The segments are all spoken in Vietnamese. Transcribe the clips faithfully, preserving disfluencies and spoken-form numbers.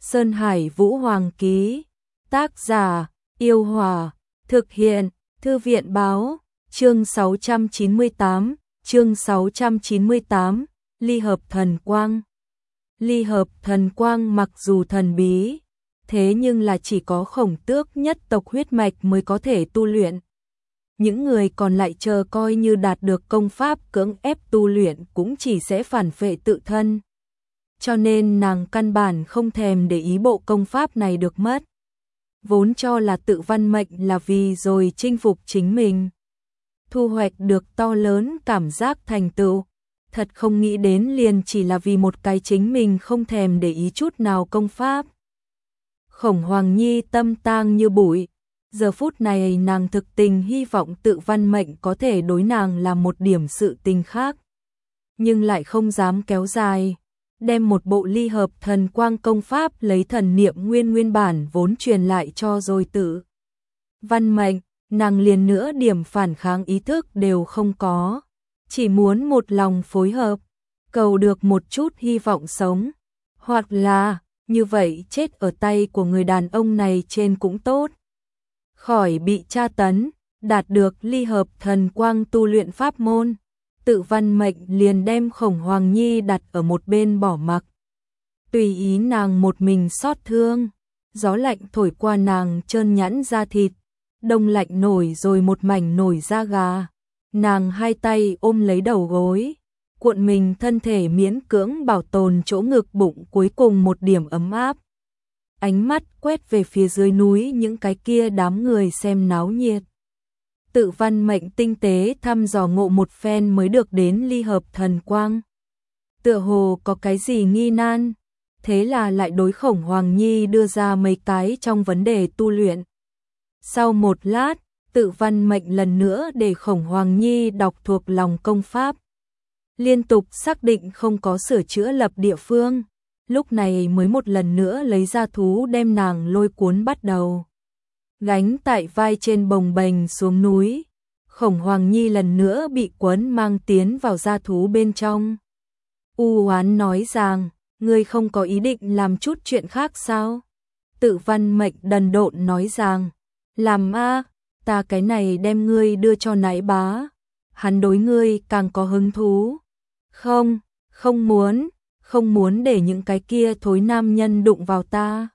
Sơn Hải Vũ Hoàng ký. Tác giả: Yêu Hòa. Thực hiện: Thư viện báo. Chương sáu trăm chín mươi tám. Chương sáu trăm chín mươi tám. Ly hợp thần quang. Ly hợp thần quang mặc dù thần bí, thế nhưng là chỉ có Khổng Tước nhất tộc huyết mạch mới có thể tu luyện. Những người còn lại chờ coi như đạt được công pháp cưỡng ép tu luyện cũng chỉ sẽ phản phệ tự thân. Cho nên nàng căn bản không thèm để ý bộ công pháp này được mất. Vốn cho là tự văn mệnh là vì rồi chinh phục chính mình, thu hoạch được to lớn cảm giác thành tựu. Thật không nghĩ đến liền chỉ là vì một cái chính mình không thèm để ý chút nào công pháp. Khổng Hoàng Nhi tâm tang như bụi. Giờ phút này nàng thực tình hy vọng tự văn mệnh có thể đối nàng làm một điểm sự tình khác. Nhưng lại không dám kéo dài. Đem một bộ ly hợp thần quang công pháp lấy thần niệm nguyên nguyên bản vốn truyền lại cho rồi tự văn mệnh, nàng liền nữa điểm phản kháng ý thức đều không có. Chỉ muốn một lòng phối hợp, cầu được một chút hy vọng sống. Hoặc là, như vậy chết ở tay của người đàn ông này trên cũng tốt. Khỏi bị tra tấn, đạt được ly hợp thần quang tu luyện pháp môn. Tự văn mệnh liền đem Khổng Hoàng Nhi đặt ở một bên bỏ mặc. Tùy ý nàng một mình xót thương. Gió lạnh thổi qua nàng trơn nhẵn da thịt, đông lạnh nổi rồi một mảnh nổi da gà. Nàng hai tay ôm lấy đầu gối, cuộn mình thân thể miễn cưỡng bảo tồn chỗ ngực bụng cuối cùng một điểm ấm áp. Ánh mắt quét về phía dưới núi những cái kia đám người xem náo nhiệt. Tự văn mệnh tinh tế thăm dò ngộ một phen mới được đến ly hợp thần quang. Tựa hồ có cái gì nghi nan, thế là lại đối Khổng Hoàng Nhi đưa ra mấy cái trong vấn đề tu luyện. Sau một lát, tự văn mệnh lần nữa để Khổng Hoàng Nhi đọc thuộc lòng công pháp. Liên tục xác định không có sửa chữa lập địa phương, lúc này mới một lần nữa lấy ra thú đem nàng lôi cuốn bắt đầu. Gánh tại vai trên bồng bềnh xuống núi, Khổng Hoàng Nhi lần nữa bị quấn mang tiến vào gia thú bên trong. U oán nói rằng, ngươi không có ý định làm chút chuyện khác sao? Tự văn mệnh đần độn nói rằng, làm a, ta cái này đem ngươi đưa cho nãi bá, hắn đối ngươi càng có hứng thú. Không, không muốn, không muốn để những cái kia thối nam nhân đụng vào ta.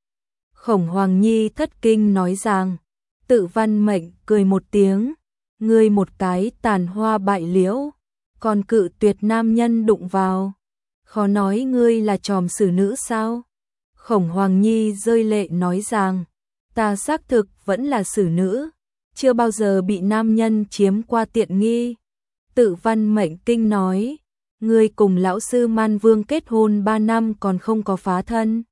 Khổng Hoàng Nhi thất kinh nói rằng, tự văn mệnh cười một tiếng, ngươi một cái tàn hoa bại liễu, còn cự tuyệt nam nhân đụng vào. Khó nói ngươi là tròm xử nữ sao? Khổng Hoàng Nhi rơi lệ nói rằng, ta xác thực vẫn là xử nữ, chưa bao giờ bị nam nhân chiếm qua tiện nghi. Tự văn mệnh kinh nói, ngươi cùng lão sư Man Vương kết hôn ba năm còn không có phá thân.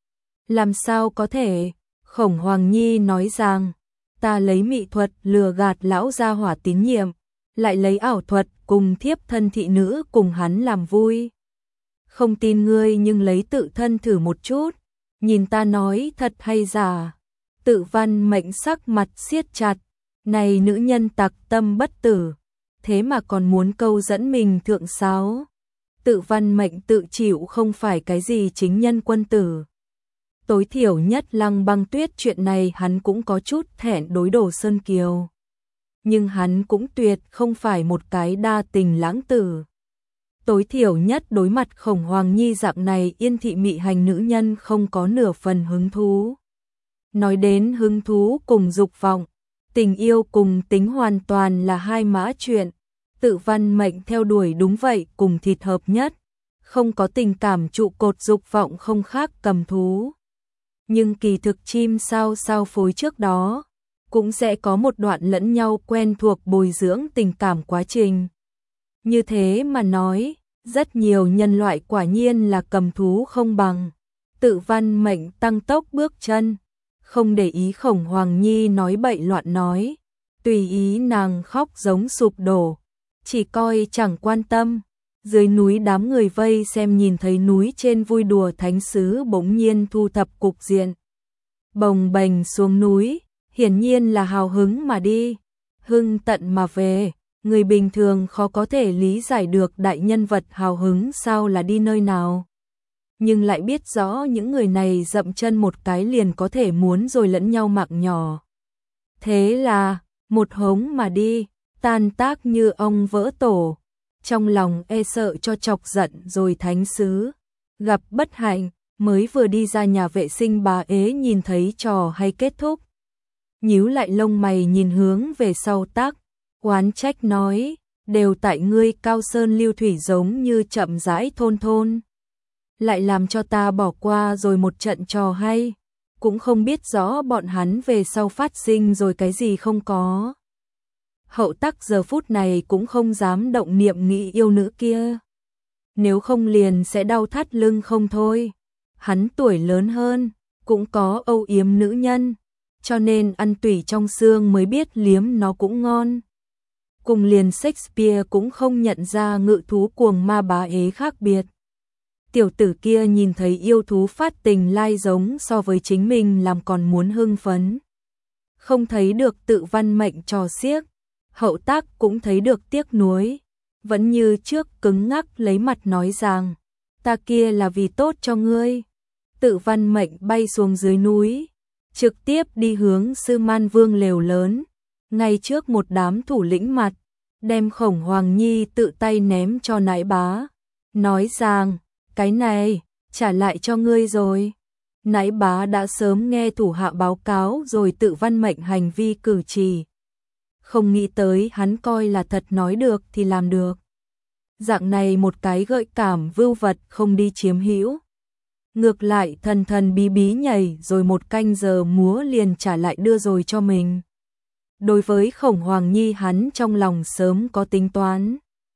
Làm sao có thể? Khổng Hoàng Nhi nói rằng, ta lấy mị thuật lừa gạt lão gia hỏa tín nhiệm, lại lấy ảo thuật cùng thiếp thân thị nữ cùng hắn làm vui. Không tin ngươi nhưng lấy tự thân thử một chút, nhìn ta nói thật hay giả. Tự văn mệnh sắc mặt siết chặt, này nữ nhân tặc tâm bất tử, thế mà còn muốn câu dẫn mình thượng sáo. Tự văn mệnh tự chịu không phải cái gì chính nhân quân tử. Tối thiểu nhất Lăng Băng Tuyết chuyện này hắn cũng có chút thẹn đối Đồ Sơn Kiều. Nhưng hắn cũng tuyệt không phải một cái đa tình lãng tử. Tối thiểu nhất đối mặt Khổng Hoàng Nhi dạng này yên thị mị hành nữ nhân không có nửa phần hứng thú. Nói đến hứng thú cùng dục vọng, tình yêu cùng tính hoàn toàn là hai mã chuyện. Tự văn mệnh theo đuổi đúng vậy cùng thịt hợp nhất, không có tình cảm trụ cột dục vọng không khác cầm thú. Nhưng kỳ thực chim sao sao phối trước đó, cũng sẽ có một đoạn lẫn nhau quen thuộc bồi dưỡng tình cảm quá trình. Như thế mà nói, rất nhiều nhân loại quả nhiên là cầm thú không bằng. Tự văn mệnh tăng tốc bước chân, không để ý Khổng Hoàng Nhi nói bậy loạn nói, tùy ý nàng khóc giống sụp đổ, chỉ coi chẳng quan tâm. Dưới núi đám người vây xem nhìn thấy núi trên vui đùa thánh sứ bỗng nhiên thu thập cục diện. Bồng bềnh xuống núi, hiển nhiên là hào hứng mà đi, hưng tận mà về. Người bình thường khó có thể lý giải được đại nhân vật hào hứng sao là đi nơi nào. nhưng lại biết rõ những người này dậm chân một cái liền có thể muốn rồi lẫn nhau mạng nhỏ. Thế là, một hống mà đi, tan tác như ong vỡ tổ, trong lòng e sợ cho chọc giận rồi thánh sứ. Gặp bất hạnh, mới vừa đi ra nhà vệ sinh bà ế nhìn thấy trò hay kết thúc. Nhíu lại lông mày nhìn hướng về sau Tác, oán trách nói, đều tại ngươi Cao Sơn Lưu Thủy giống như chậm rãi thôn thôn. Lại làm cho ta bỏ qua rồi một trận trò hay, cũng không biết rõ bọn hắn về sau phát sinh rồi cái gì không có. Hậu Tắc giờ phút này cũng không dám động niệm nghĩ yêu nữ kia. Nếu không liền sẽ đau thắt lưng không thôi. Hắn tuổi lớn hơn, cũng có âu yếm nữ nhân, cho nên ăn tủy trong xương mới biết liếm nó cũng ngon. Cùng liền Shakespeare cũng không nhận ra ngự thú cuồng ma bá ế khác biệt. Tiểu tử kia nhìn thấy yêu thú phát tình lai giống so với chính mình làm còn muốn hưng phấn. Không thấy được tự văn mệnh trò xiếc, Hậu Tác cũng thấy được tiếc nuối. Vẫn như trước cứng ngắc lấy mặt nói rằng, ta kia là vì tốt cho ngươi. Tự văn mệnh bay xuống dưới núi, trực tiếp đi hướng Sư Man Vương lều lớn, ngay trước một đám thủ lĩnh mặt, đem Khổng Hoàng Nhi tự tay ném cho nãi bá, nói rằng, cái này, trả lại cho ngươi rồi. Nãi bá đã sớm nghe thủ hạ báo cáo rồi tự văn mệnh hành vi cử chỉ. Không nghĩ tới hắn coi là thật nói được thì làm được. Dạng này một cái gợi cảm vưu vật không đi chiếm hữu. Ngược lại thần thần bí bí nhảy rồi một canh giờ múa liền trả lại đưa rồi cho mình. Đối với Khổng Hoàng Nhi hắn trong lòng sớm có tính toán.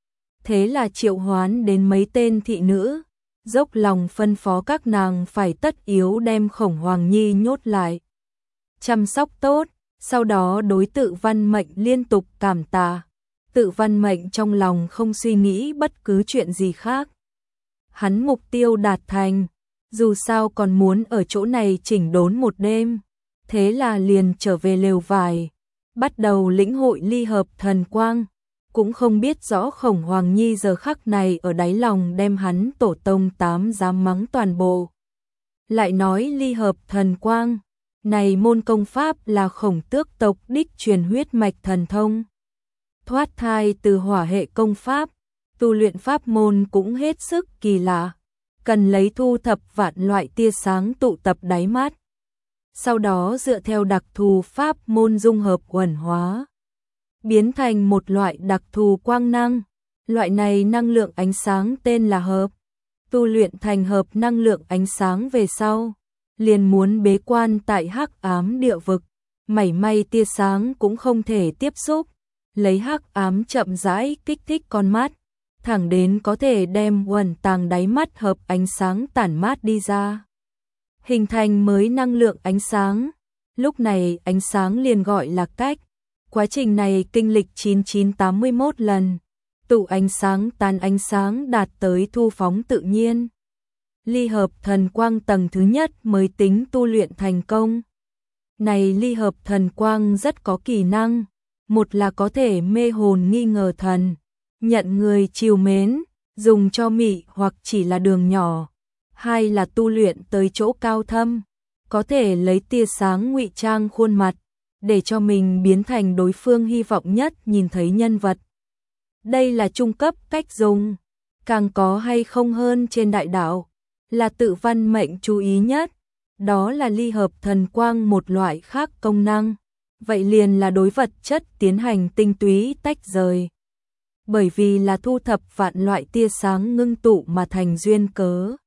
Thế là triệu hoán đến mấy tên thị nữ, dốc lòng phân phó các nàng phải tất yếu đem Khổng Hoàng Nhi nhốt lại. Chăm sóc tốt, sau đó đối tự văn mệnh liên tục cảm tạ. Tự văn mệnh trong lòng không suy nghĩ bất cứ chuyện gì khác. Hắn mục tiêu đạt thành, dù sao còn muốn ở chỗ này chỉnh đốn một đêm. Thế là liền trở về lều vải, bắt đầu lĩnh hội ly hợp thần quang. Cũng không biết rõ Khổng Hoàng Nhi giờ khắc này ở đáy lòng đem hắn tổ tông tám dám mắng toàn bộ. Lại nói ly hợp thần quang, này môn công pháp là Khổng tước tộc đích truyền huyết mạch thần thông. Thoát thai từ hỏa hệ công pháp, tu luyện pháp môn cũng hết sức kỳ lạ, cần lấy thu thập vạn loại tia sáng tụ tập đáy mắt. Sau đó dựa theo đặc thù pháp môn dung hợp uẩn hóa, biến thành một loại đặc thù quang năng. Loại này năng lượng ánh sáng tên là hợp. Tu luyện thành hợp năng lượng ánh sáng về sau, liền muốn bế quan tại hắc ám địa vực, mảy may tia sáng cũng không thể tiếp xúc, lấy hắc ám chậm rãi kích thích con mắt, thẳng đến có thể đem uẩn tàng đáy mắt hợp ánh sáng tản mát đi ra, hình thành mới năng lượng ánh sáng. Lúc này ánh sáng liền gọi là cách. Quá trình này kinh lịch chín chín tám mươi mốt lần, tụ ánh sáng tan ánh sáng đạt tới thu phóng tự nhiên. Ly hợp thần quang tầng thứ nhất mới tính tu luyện thành công. Này ly hợp thần quang rất có kỳ năng, một là có thể mê hồn nghi ngờ thần, nhận người chiều mến, dùng cho mị hoặc chỉ là đường nhỏ. Hai là tu luyện tới chỗ cao thâm, có thể lấy tia sáng ngụy trang khuôn mặt, để cho mình biến thành đối phương hy vọng nhất nhìn thấy nhân vật. Đây là trung cấp cách dùng, càng có hay không hơn trên đại đạo, là tự văn mệnh chú ý nhất, đó là ly hợp thần quang một loại khác công năng, vậy liền là đối vật chất tiến hành tinh túy tách rời. Bởi vì là thu thập vạn loại tia sáng ngưng tụ mà thành duyên cớ.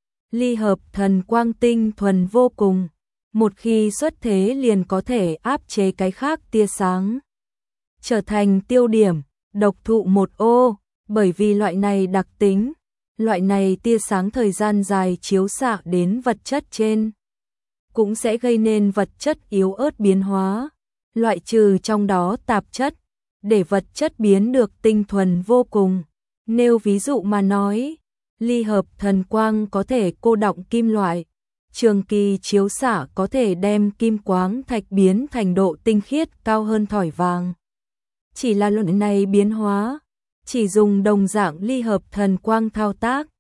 Ly hợp thần quang tinh thuần vô cùng, một khi xuất thế liền có thể áp chế cái khác tia sáng, trở thành tiêu điểm, độc thụ một ô. Bởi vì loại này đặc tính, loại này tia sáng thời gian dài chiếu xạ đến vật chất trên, cũng sẽ gây nên vật chất yếu ớt biến hóa, loại trừ trong đó tạp chất, để vật chất biến được tinh thuần vô cùng. Nêu ví dụ mà nói, ly hợp thần quang có thể cô đọng kim loại, trường kỳ chiếu xạ có thể đem kim quáng thạch biến thành độ tinh khiết cao hơn thỏi vàng. Chỉ là loại này biến hóa, chỉ dùng đồng dạng ly hợp thần quang thao tác,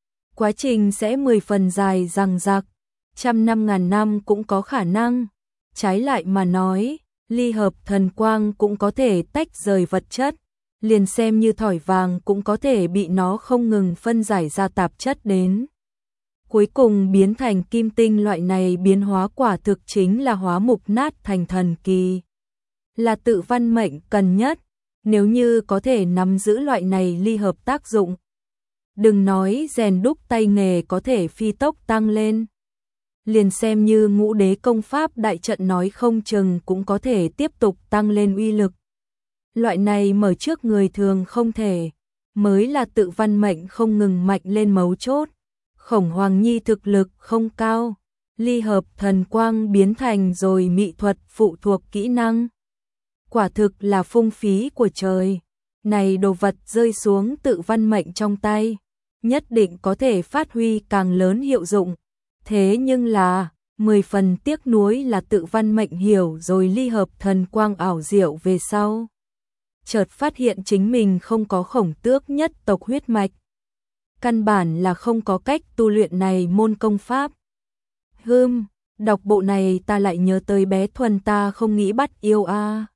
quá trình sẽ mười phần dài dằng dặc, trăm năm ngàn năm cũng có khả năng. Trái lại mà nói, ly hợp thần quang cũng có thể tách rời vật chất, liền xem như thỏi vàng cũng có thể bị nó không ngừng phân giải ra tạp chất đến. Cuối cùng biến thành kim tinh, loại này biến hóa quả thực chính là hóa mục nát thành thần kỳ. Là tự văn mệnh cần nhất, nếu như có thể nắm giữ loại này ly hợp tác dụng. Đừng nói rèn đúc tay nghề có thể phi tốc tăng lên. Liền xem như ngũ đế công pháp đại trận nói không chừng cũng có thể tiếp tục tăng lên uy lực. Loại này mở trước người thường không thể, mới là tự văn mệnh không ngừng mạnh lên mấu chốt. Khổng Hoàng Nhi thực lực không cao, ly hợp thần quang biến thành rồi mị thuật phụ thuộc kỹ năng. Quả thực là phung phí của trời. Này đồ vật rơi xuống tự văn mệnh trong tay, nhất định có thể phát huy càng lớn hiệu dụng. Thế nhưng là, mười phần tiếc nuối là tự văn mệnh hiểu rồi ly hợp thần quang ảo diệu về sau. Chợt phát hiện chính mình không có Khổng Tước nhất tộc huyết mạch. Căn bản là không có cách tu luyện này môn công pháp. Hừm, đọc bộ này ta lại nhớ tới bé Thuần, ta không nghĩ bắt yêu a. À.